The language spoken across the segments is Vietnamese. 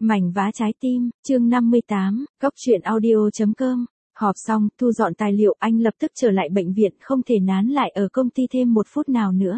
Mảnh vá trái tim, chương 58, Cóc truyện audio.com. Họp xong, thu dọn tài liệu, anh lập tức trở lại bệnh viện, không thể nán lại ở công ty thêm một phút nào nữa.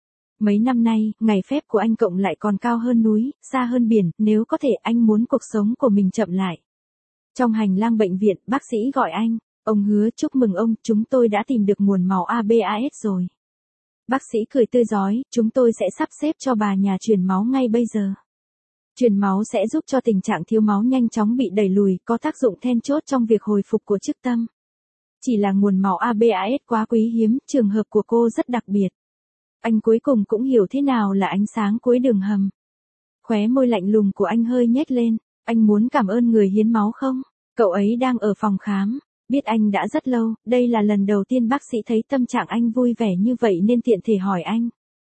Mấy năm nay, ngày phép của anh cộng lại còn cao hơn núi, xa hơn biển, nếu có thể anh muốn cuộc sống của mình chậm lại. Trong hành lang bệnh viện, bác sĩ gọi anh, ông Hứa, chúc mừng ông, chúng tôi đã tìm được nguồn máu ABAS rồi. Bác sĩ cười tươi rói, chúng tôi sẽ sắp xếp cho bà nhà truyền máu ngay bây giờ. Truyền máu sẽ giúp cho tình trạng thiếu máu nhanh chóng bị đẩy lùi, có tác dụng then chốt trong việc hồi phục của chức tâm. Chỉ là nguồn máu ABAS quá quý hiếm, trường hợp của cô rất đặc biệt. Anh cuối cùng cũng hiểu thế nào là ánh sáng cuối đường hầm. Khóe môi lạnh lùng của anh hơi nhếch lên, anh muốn cảm ơn người hiến máu không? Cậu ấy đang ở phòng khám, biết anh đã rất lâu, đây là lần đầu tiên bác sĩ thấy tâm trạng anh vui vẻ như vậy nên tiện thể hỏi anh.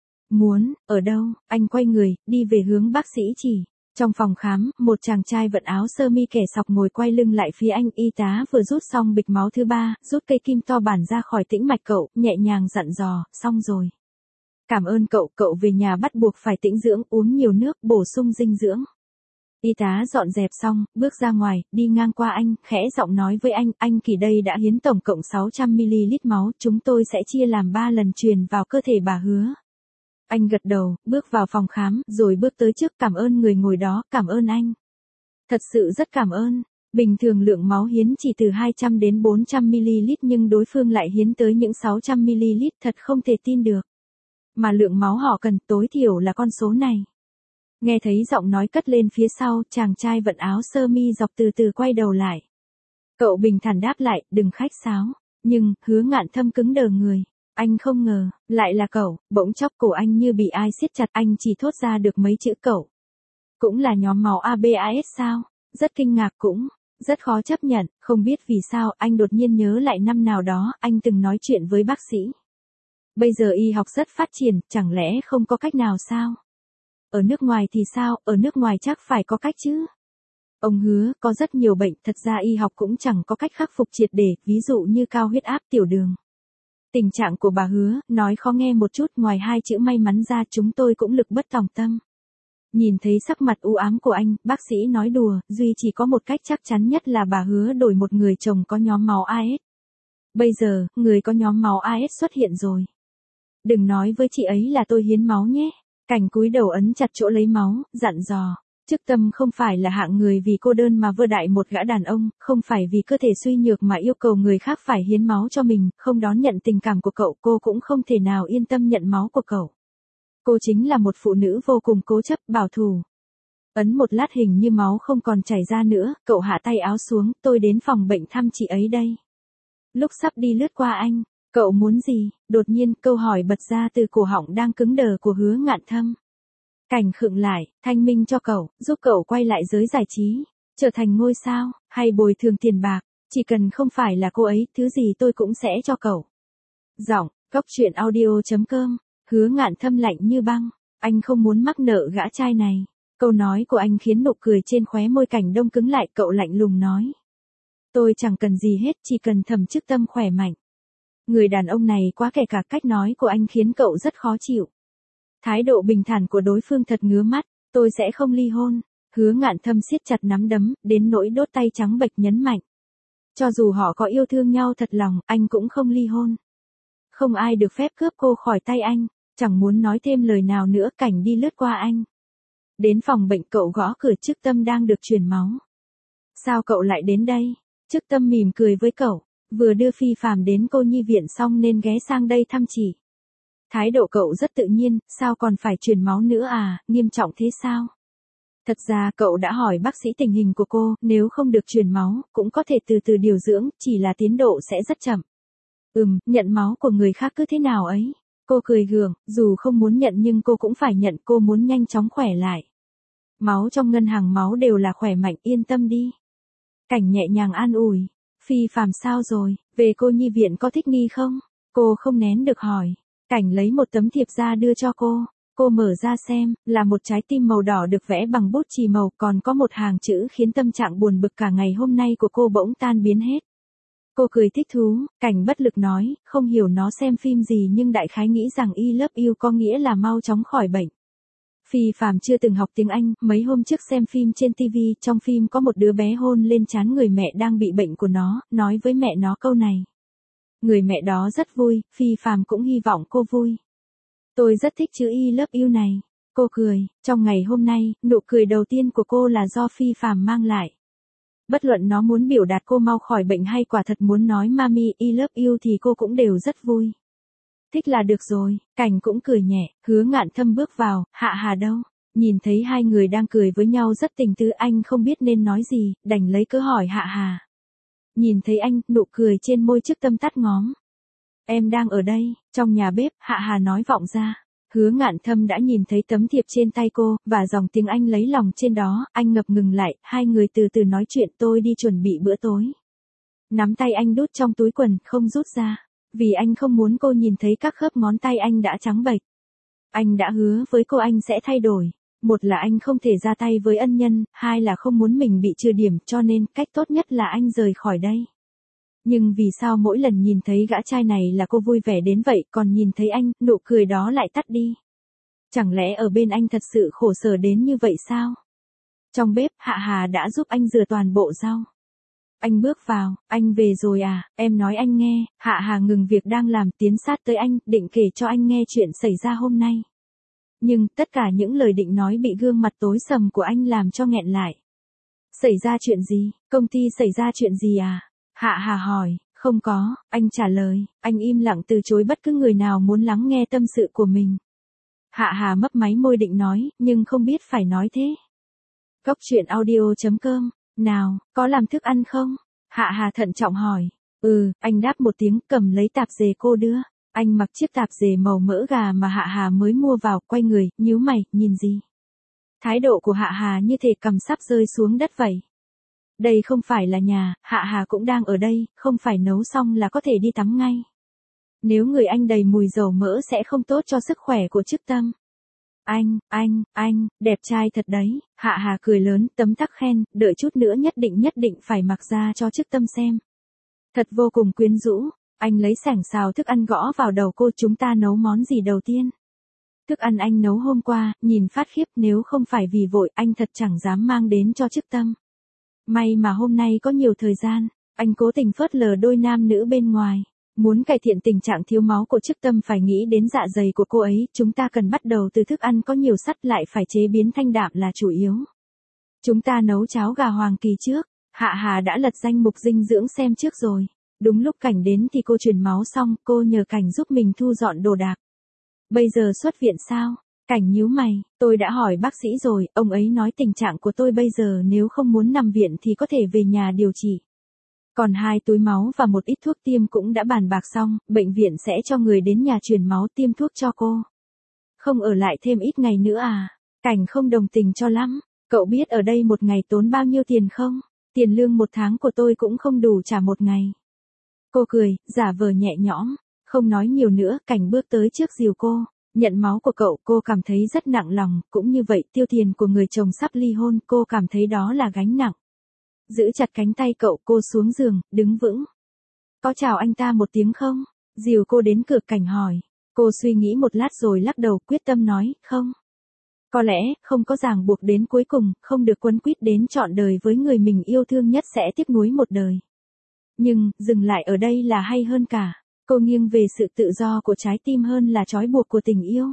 Muốn, ở đâu? Anh quay người, đi về hướng bác sĩ chỉ. Trong phòng khám, một chàng trai vận áo sơ mi kẻ sọc ngồi quay lưng lại phía anh, y tá vừa rút xong bịch máu thứ 3, rút cây kim to bản ra khỏi tĩnh mạch cậu, nhẹ nhàng dặn dò, xong rồi. Cảm ơn cậu, cậu về nhà bắt buộc phải tĩnh dưỡng, uống nhiều nước, bổ sung dinh dưỡng. Y tá dọn dẹp xong, bước ra ngoài, đi ngang qua anh, khẽ giọng nói với anh Kỳ đây đã hiến tổng cộng 600ml máu, chúng tôi sẽ chia làm 3 lần truyền vào cơ thể bà Hứa. Anh gật đầu, bước vào phòng khám, rồi bước tới trước, cảm ơn người ngồi đó, cảm ơn anh. Thật sự rất cảm ơn. Bình thường lượng máu hiến chỉ từ 200 đến 400ml nhưng đối phương lại hiến tới những 600ml, thật không thể tin được. Mà lượng máu họ cần tối thiểu là con số này. Nghe thấy giọng nói cất lên phía sau, chàng trai vận áo sơ mi dọc từ từ quay đầu lại. Cậu bình thản đáp lại, đừng khách sáo. Nhưng, Hứa Ngạn Thâm cứng đờ người. Anh không ngờ, lại là cậu, bỗng chốc cổ anh như bị ai siết chặt, anh chỉ thốt ra được mấy chữ cậu. Cũng là nhóm máu ABAS sao? Rất kinh ngạc cũng, rất khó chấp nhận, không biết vì sao, anh đột nhiên nhớ lại năm nào đó, anh từng nói chuyện với bác sĩ. Bây giờ y học rất phát triển, chẳng lẽ không có cách nào sao? Ở nước ngoài thì sao, ở nước ngoài chắc phải có cách chứ? Ông Hứa, có rất nhiều bệnh, thật ra y học cũng chẳng có cách khắc phục triệt để, ví dụ như cao huyết áp, tiểu đường. Tình trạng của bà Hứa, nói khó nghe một chút, ngoài 2 chữ may mắn ra chúng tôi cũng lực bất tòng tâm. Nhìn thấy sắc mặt u ám của anh, bác sĩ nói đùa, duy chỉ có một cách chắc chắn nhất là bà Hứa đổi một người chồng có nhóm máu AS. Bây giờ, người có nhóm máu AS xuất hiện rồi. Đừng nói với chị ấy là tôi hiến máu nhé. Cảnh cúi đầu ấn chặt chỗ lấy máu, dặn dò. Chức Tâm không phải là hạng người vì cô đơn mà vơ đại một gã đàn ông, không phải vì cơ thể suy nhược mà yêu cầu người khác phải hiến máu cho mình, không đón nhận tình cảm của cậu, cô cũng không thể nào yên tâm nhận máu của cậu. Cô chính là một phụ nữ vô cùng cố chấp, bảo thủ. Ấn một lát hình như máu không còn chảy ra nữa, cậu hạ tay áo xuống, tôi đến phòng bệnh thăm chị ấy đây. Lúc sắp đi lướt qua anh, cậu muốn gì? Đột nhiên câu hỏi bật ra từ cổ họng đang cứng đờ của Hứa Ngạn Thâm. Cảnh khựng lại, thanh minh cho cậu, giúp cậu quay lại giới giải trí, trở thành ngôi sao, hay bồi thường tiền bạc, chỉ cần không phải là cô ấy, thứ gì tôi cũng sẽ cho cậu. Giọng, Cóc truyện audio.com, Hứa Ngạn Thâm lạnh như băng, anh không muốn mắc nợ gã trai này. Câu nói của anh khiến nụ cười trên khóe môi Cảnh đông cứng lại, cậu lạnh lùng nói. Tôi chẳng cần gì hết, chỉ cần Thẩm Chức Tâm khỏe mạnh. Người đàn ông này quá kể cả, cách nói của anh khiến cậu rất khó chịu. Thái độ bình thản của đối phương thật ngứa mắt, tôi sẽ không ly hôn. Hứa Ngạn Thâm siết chặt nắm đấm, đến nỗi đốt tay trắng bệch nhấn mạnh. Cho dù họ có yêu thương nhau thật lòng, anh cũng không ly hôn. Không ai được phép cướp cô khỏi tay anh, chẳng muốn nói thêm lời nào nữa, Cảnh đi lướt qua anh. Đến phòng bệnh cậu gõ cửa, Chức Tâm đang được truyền máu. Sao cậu lại đến đây? Chức Tâm mỉm cười với cậu, vừa đưa Phi Phàm đến cô nhi viện xong nên ghé sang đây thăm chị. Thái độ cậu rất tự nhiên, sao còn phải truyền máu nữa à, nghiêm trọng thế sao? Thật ra cậu đã hỏi bác sĩ tình hình của cô, nếu không được truyền máu, cũng có thể từ từ điều dưỡng, chỉ là tiến độ sẽ rất chậm. Nhận máu của người khác cứ thế nào ấy. Cô cười gượng, dù không muốn nhận nhưng cô cũng phải nhận, cô muốn nhanh chóng khỏe lại. Máu trong ngân hàng máu đều là khỏe mạnh, yên tâm đi. Cảnh nhẹ nhàng an ủi. Phi Phàm sao rồi, về cô nhi viện có thích nghi không? Cô không nén được hỏi. Cảnh lấy một tấm thiệp ra đưa cho cô mở ra xem, là một trái tim màu đỏ được vẽ bằng bút chì màu, còn có một hàng chữ khiến tâm trạng buồn bực cả ngày hôm nay của cô bỗng tan biến hết. Cô cười thích thú, Cảnh bất lực nói, không hiểu nó xem phim gì nhưng đại khái nghĩ rằng I love you có nghĩa là mau chóng khỏi bệnh. Phi Phạm chưa từng học tiếng Anh, mấy hôm trước xem phim trên TV, trong phim có một đứa bé hôn lên trán người mẹ đang bị bệnh của nó, nói với mẹ nó câu này. Người mẹ đó rất vui, Phi Phạm cũng hy vọng cô vui. Tôi rất thích chữ I love you này. Cô cười, trong ngày hôm nay, nụ cười đầu tiên của cô là do Phi Phạm mang lại. Bất luận nó muốn biểu đạt cô mau khỏi bệnh hay quả thật muốn nói Mami I love you thì cô cũng đều rất vui. Thích là được rồi, Cảnh cũng cười nhẹ, Hứa Ngạn Thâm bước vào, Hạ Hà đâu? Nhìn thấy hai người đang cười với nhau rất tình tứ, anh không biết nên nói gì, đành lấy cớ hỏi Hạ Hà. Nhìn thấy anh, nụ cười trên môi Chức Tâm tắt ngóm. Em đang ở đây, trong nhà bếp, Hạ Hà nói vọng ra. Hứa Ngạn Thâm đã nhìn thấy tấm thiệp trên tay cô, và dòng tiếng Anh lấy lòng trên đó, anh ngập ngừng lại, hai người từ từ nói chuyện, tôi đi chuẩn bị bữa tối. Nắm tay anh đút trong túi quần, không rút ra. Vì anh không muốn cô nhìn thấy các khớp ngón tay anh đã trắng bệch. Anh đã hứa với cô anh sẽ thay đổi. Một là anh không thể ra tay với ân nhân, hai là không muốn mình bị trừ điểm, cho nên cách tốt nhất là anh rời khỏi đây. Nhưng vì sao mỗi lần nhìn thấy gã trai này là cô vui vẻ đến vậy, còn nhìn thấy anh, nụ cười đó lại tắt đi? Chẳng lẽ ở bên anh thật sự khổ sở đến như vậy sao? Trong bếp, Hạ Hà đã giúp anh rửa toàn bộ rau. Anh bước vào, anh về rồi à, em nói anh nghe. Hạ Hà ngừng việc đang làm, tiến sát tới anh, định kể cho anh nghe chuyện xảy ra hôm nay. Nhưng, tất cả những lời định nói bị gương mặt tối sầm của anh làm cho nghẹn lại. Xảy ra chuyện gì? Công ty xảy ra chuyện gì à? Hạ Hà hỏi. Không có, anh trả lời, anh im lặng từ chối bất cứ người nào muốn lắng nghe tâm sự của mình. Hạ Hà mấp máy môi định nói, nhưng không biết phải nói thế. Cốc truyện audio.com. Nào, có làm thức ăn không? Hạ Hà thận trọng hỏi. Anh đáp một tiếng, cầm lấy tạp dề cô đưa. Anh mặc chiếc tạp dề màu mỡ gà mà Hạ Hà mới mua vào, quay người, nhíu mày, nhìn gì? Thái độ của Hạ Hà như thể cầm sắp rơi xuống đất vậy. Đây không phải là nhà, Hạ Hà cũng đang ở đây, không phải nấu xong là có thể đi tắm ngay. Nếu người anh đầy mùi dầu mỡ sẽ không tốt cho sức khỏe của Chức Tâm. Anh, đẹp trai thật đấy. Hạ Hà cười lớn, tấm tắc khen, đợi chút nữa nhất định phải mặc ra cho Chức Tâm xem. Thật vô cùng quyến rũ. Anh lấy sảng xào thức ăn gõ vào đầu cô, chúng ta nấu món gì đầu tiên? Thức ăn anh nấu hôm qua, nhìn phát khiếp, nếu không phải vì vội, anh thật chẳng dám mang đến cho Chức Tâm. May mà hôm nay có nhiều thời gian, anh cố tình phớt lờ đôi nam nữ bên ngoài. Muốn cải thiện tình trạng thiếu máu của Chức Tâm phải nghĩ đến dạ dày của cô ấy, chúng ta cần bắt đầu từ thức ăn có nhiều sắt, lại phải chế biến thanh đạm là chủ yếu. Chúng ta nấu cháo gà Hoàng Kỳ trước. Hạ Hà đã lật danh mục dinh dưỡng xem trước rồi. Đúng lúc Cảnh đến thì cô truyền máu xong, cô nhờ Cảnh giúp mình thu dọn đồ đạc. Bây giờ xuất viện sao? Cảnh nhíu mày, tôi đã hỏi bác sĩ rồi, ông ấy nói tình trạng của tôi bây giờ nếu không muốn nằm viện thì có thể về nhà điều trị. Còn 2 túi máu và một ít thuốc tiêm cũng đã bàn bạc xong, bệnh viện sẽ cho người đến nhà truyền máu tiêm thuốc cho cô. Không ở lại thêm ít ngày nữa à? Cảnh không đồng tình cho lắm. Cậu biết ở đây một ngày tốn bao nhiêu tiền không? Tiền lương 1 tháng của tôi cũng không đủ trả một ngày. Cô cười, giả vờ nhẹ nhõm. Không nói nhiều nữa, Cảnh bước tới trước dìu cô. Nhận máu của cậu, cô cảm thấy rất nặng lòng, cũng như vậy tiêu tiền của người chồng sắp ly hôn, cô cảm thấy đó là gánh nặng. Giữ chặt cánh tay cậu, cô xuống giường, đứng vững. Có chào anh ta một tiếng không? Dìu cô đến cửa, Cảnh hỏi. Cô suy nghĩ một lát rồi lắc đầu, quyết tâm nói, không. Có lẽ, không có ràng buộc đến cuối cùng, không được quấn quýt đến trọn đời với người mình yêu thương nhất sẽ tiếc nuối một đời. Nhưng, dừng lại ở đây là hay hơn cả. Cô nghiêng về sự tự do của trái tim hơn là trói buộc của tình yêu.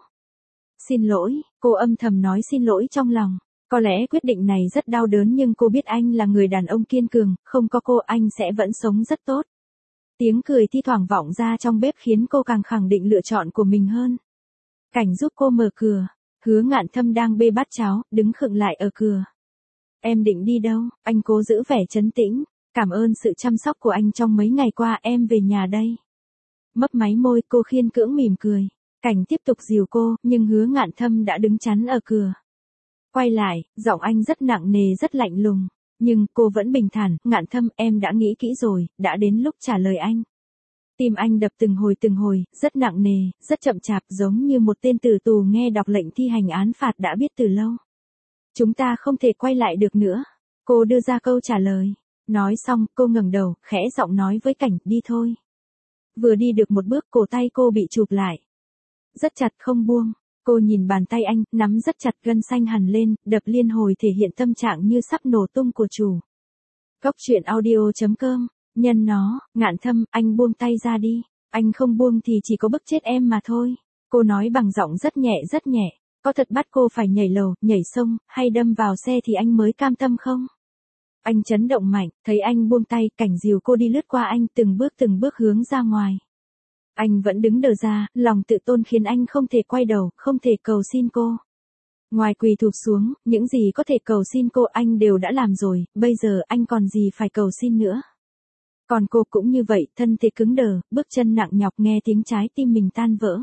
Xin lỗi, cô âm thầm nói xin lỗi trong lòng. Có lẽ quyết định này rất đau đớn nhưng cô biết anh là người đàn ông kiên cường, không có cô anh sẽ vẫn sống rất tốt. Tiếng cười thi thoảng vọng ra trong bếp khiến cô càng khẳng định lựa chọn của mình hơn. Cảnh giúp cô mở cửa. Hứa Ngạn Thâm đang bê bát cháo, đứng khựng lại ở cửa. Em định đi đâu? Anh cố giữ vẻ trấn tĩnh. Cảm ơn sự chăm sóc của anh trong mấy ngày qua, em về nhà đây. Mấp máy môi, cô khiên cưỡng mỉm cười. Cảnh tiếp tục dìu cô, nhưng Hứa Ngạn Thâm đã đứng chắn ở cửa. Quay lại, giọng anh rất nặng nề rất lạnh lùng. Nhưng, cô vẫn bình thản, Ngạn Thâm, em đã nghĩ kỹ rồi, đã đến lúc trả lời anh. Tim anh đập từng hồi, rất nặng nề, rất chậm chạp, giống như một tên tử tù nghe đọc lệnh thi hành án phạt đã biết từ lâu. Chúng ta không thể quay lại được nữa. Cô đưa ra câu trả lời. Nói xong, cô ngẩng đầu, khẽ giọng nói với Cảnh, đi thôi. Vừa đi được một bước, cổ tay cô bị chụp lại. Rất chặt không buông. Cô nhìn bàn tay anh, nắm rất chặt, gân xanh hằn lên, đập liên hồi thể hiện tâm trạng như sắp nổ tung của chủ. Cốc truyện audio.com, nhân nó, Ngạn Thâm, anh buông tay ra đi. Anh không buông thì chỉ có bức chết em mà thôi. Cô nói bằng giọng rất nhẹ rất nhẹ. Có thật bắt cô phải nhảy lầu, nhảy sông, hay đâm vào xe thì anh mới cam tâm không? Anh chấn động mạnh, thấy anh buông tay, cảnh dìu cô đi lướt qua anh từng bước hướng ra ngoài. Anh vẫn đứng đờ ra, lòng tự tôn khiến anh không thể quay đầu, không thể cầu xin cô. Ngoài quỳ thụp xuống, những gì có thể cầu xin cô anh đều đã làm rồi, bây giờ anh còn gì phải cầu xin nữa. Còn cô cũng như vậy, thân thể cứng đờ, bước chân nặng nhọc, nghe tiếng trái tim mình tan vỡ.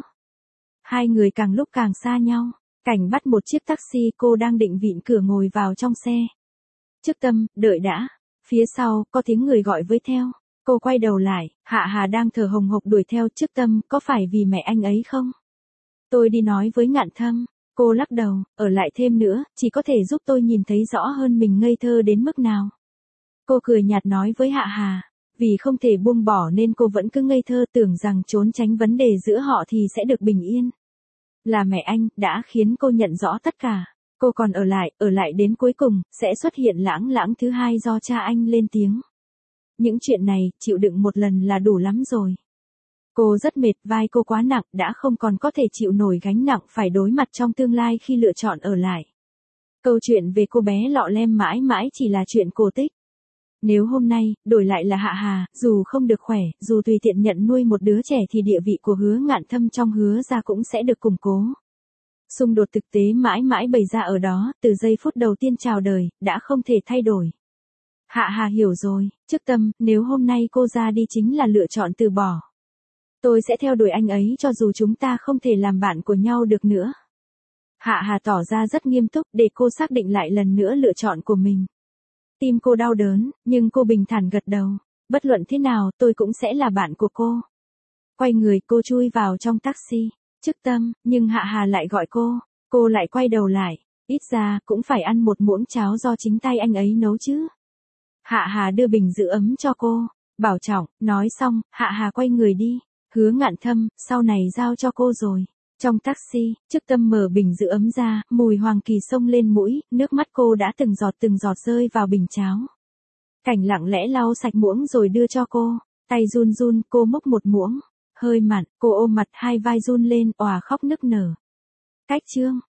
Hai người càng lúc càng xa nhau, cảnh bắt một chiếc taxi, cô đang định vịn cửa ngồi vào trong xe. Chức Tâm, đợi đã. Phía sau, có tiếng người gọi với theo. Cô quay đầu lại, Hạ Hà đang thở hồng hộc đuổi theo. Chức Tâm, có phải vì mẹ anh ấy không? Tôi đi nói với Ngạn Thâm. Cô lắc đầu, ở lại thêm nữa, chỉ có thể giúp tôi nhìn thấy rõ hơn mình ngây thơ đến mức nào. Cô cười nhạt nói với Hạ Hà. Vì không thể buông bỏ nên cô vẫn cứ ngây thơ, tưởng rằng trốn tránh vấn đề giữa họ thì sẽ được bình yên. Là mẹ anh, đã khiến cô nhận rõ tất cả. Cô còn ở lại đến cuối cùng, sẽ xuất hiện lãng thứ hai do cha anh lên tiếng. Những chuyện này, chịu đựng một lần là đủ lắm rồi. Cô rất mệt, vai cô quá nặng, đã không còn có thể chịu nổi gánh nặng phải đối mặt trong tương lai khi lựa chọn ở lại. Câu chuyện về cô bé lọ lem mãi mãi chỉ là chuyện cổ tích. Nếu hôm nay, đổi lại là Hạ Hà, dù không được khỏe, dù tùy tiện nhận nuôi một đứa trẻ thì địa vị của Hứa Ngạn Thâm trong Hứa gia cũng sẽ được củng cố. Xung đột thực tế mãi mãi bày ra ở đó, từ giây phút đầu tiên chào đời, đã không thể thay đổi. Hạ Hà hiểu rồi, Chức Tâm, nếu hôm nay cô ra đi chính là lựa chọn từ bỏ. Tôi sẽ theo đuổi anh ấy cho dù chúng ta không thể làm bạn của nhau được nữa. Hạ Hà tỏ ra rất nghiêm túc để cô xác định lại lần nữa lựa chọn của mình. Tim cô đau đớn, nhưng cô bình thản gật đầu. Bất luận thế nào, tôi cũng sẽ là bạn của cô. Quay người, cô chui vào trong taxi. Chức Tâm, nhưng Hạ Hà lại gọi cô lại quay đầu lại, ít ra cũng phải ăn một muỗng cháo do chính tay anh ấy nấu chứ. Hạ Hà đưa bình giữ ấm cho cô, bảo trọng, nói xong, Hạ Hà quay người đi. Hứa Ngạn Thâm, sau này giao cho cô rồi. Trong taxi, Chức Tâm mở bình giữ ấm ra, mùi hoàng kỳ xông lên mũi, nước mắt cô đã từng giọt rơi vào bình cháo. Cảnh lặng lẽ lau sạch muỗng rồi đưa cho cô, tay run run, cô múc một muỗng. Hơi mặn, cô ôm mặt, hai vai run lên, òa khóc nức nở. Cách chương